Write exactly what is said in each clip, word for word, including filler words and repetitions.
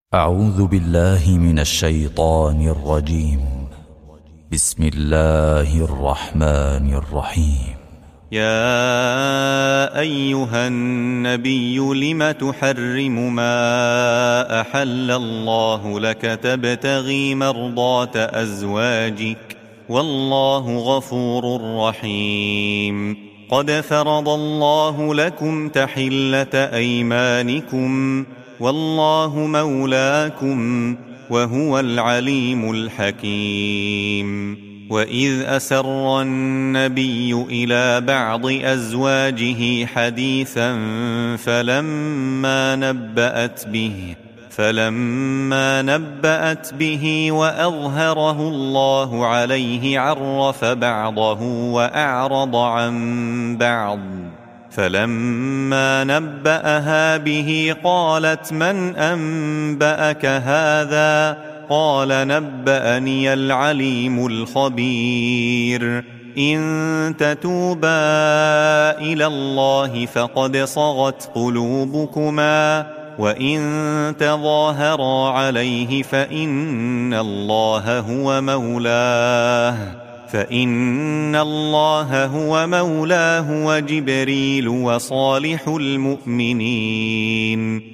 أعوذ بالله من الشيطان الرجيم. بسم الله الرحمن الرحيم. يا أيها النبي لم تحرم ما أحل الله لك تبتغي مرضات أزواجك والله غفور رحيم. قد فرض الله لكم تحلة أيمانكم والله مولاكم وهو العليم الحكيم. وإذ أسر النبي إلى بعض أزواجه حديثا فلما نبأت به فلما نبأت به وأظهره الله عليه عرف بعضه وأعرض عن بعض. فلما نبأها به قالت من أنبأك هذا؟ قال نبأني العليم الخبير. إن تتوبا إلى الله فقد صغت قلوبكما وإن تظاهرا عليه فإن الله هو مولاه فإن الله هو مولاه وجبريل وصالح المؤمنين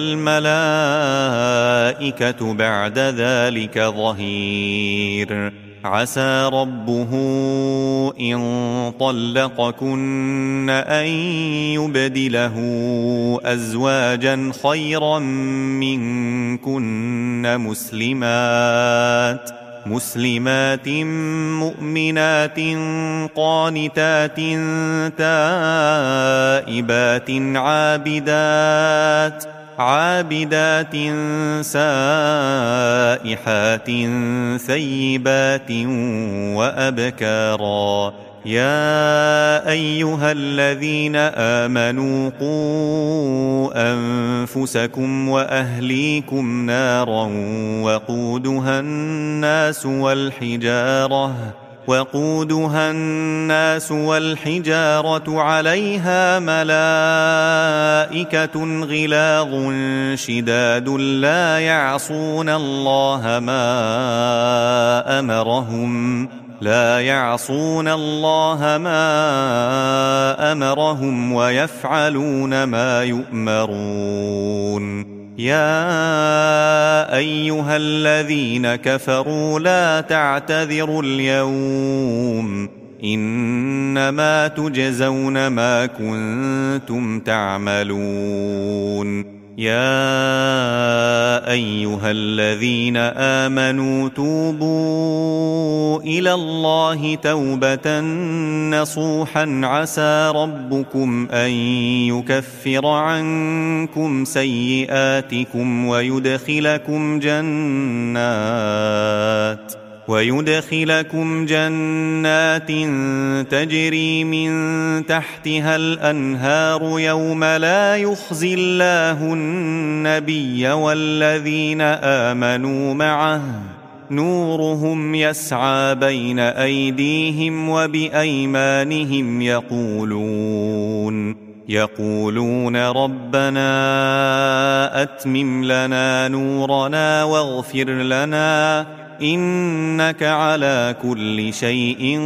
والملائكة بعد ذلك ظهير. عسى ربه إن طلقكن أن يبدله أزواجا خيرا منكن مسلمات مسلمات مؤمنات قانتات تائبات عابدات عابدات سائحات ثيبات وأبكارا. يا أيها الذين آمنوا قوا أنفسكم وأهليكم نارا وقودها الناس والحجارة وقودها الناس والحجارة عليها ملائكة غلاظ شداد لا يعصون الله ما أمرهم لا يعصون الله ما أمرهم ويفعلون ما يؤمرون. يا أيها الذين كفروا لا تعتذروا اليوم إنما تجزون ما كنتم تعملون. يا أيها الذين آمنوا توبوا إلى الله توبة نصوحا عسى ربكم أن يكفر عنكم سيئاتكم ويدخلكم جنات ويدخلكم جنات تجري من تحتها الأنهار يوم لا يخزي الله النبي والذين آمنوا معه نورهم يسعى بين أيديهم وبأيمانهم يقولون يقولون ربنا أتمم لنا نورنا واغفر لنا إنك على كل شيء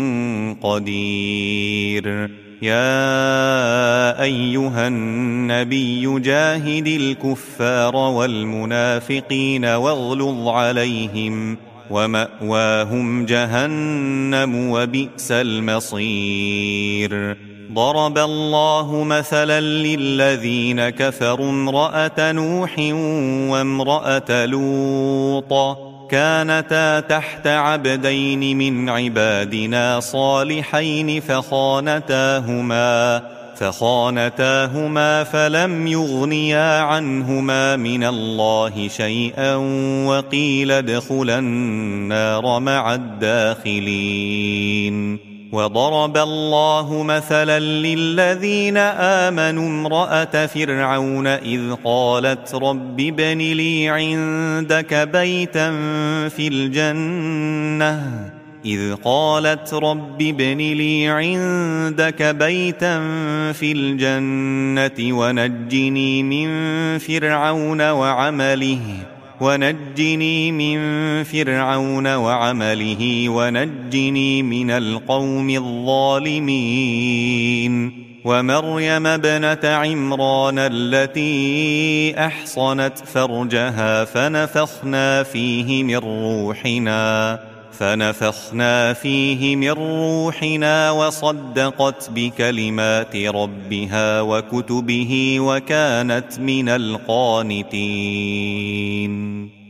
قدير. يا أيها النبي جاهد الكفار والمنافقين واغلظ عليهم ومأواهم جهنم وبئس المصير. ضرب الله مثلا للذين كفروا امرأة نوح وامرأة لوط كانتا تحت عبدين من عبادنا صالحين فخانتاهما فخانتاهما فلم يغنيا عنهما من الله شيئا وقيل ادخلا النار مع الداخلين. وضرب الله مثلا للذين آمنوا امرأة فرعون إذ قالت رب ابن لي عندك بيتا في الجنة إذ قالت رب ابن لي عندك بيتا في الجنة ونجني من فرعون وعمله ونجني من فرعون وعمله ونجني من القوم الظالمين ومريم ابنة عمران التي أحصنت فرجها فنفخنا فيه من روحنا فنفخنا فيه من روحنا وصدقت بكلمات ربها وكتبه وكانت من القانتين.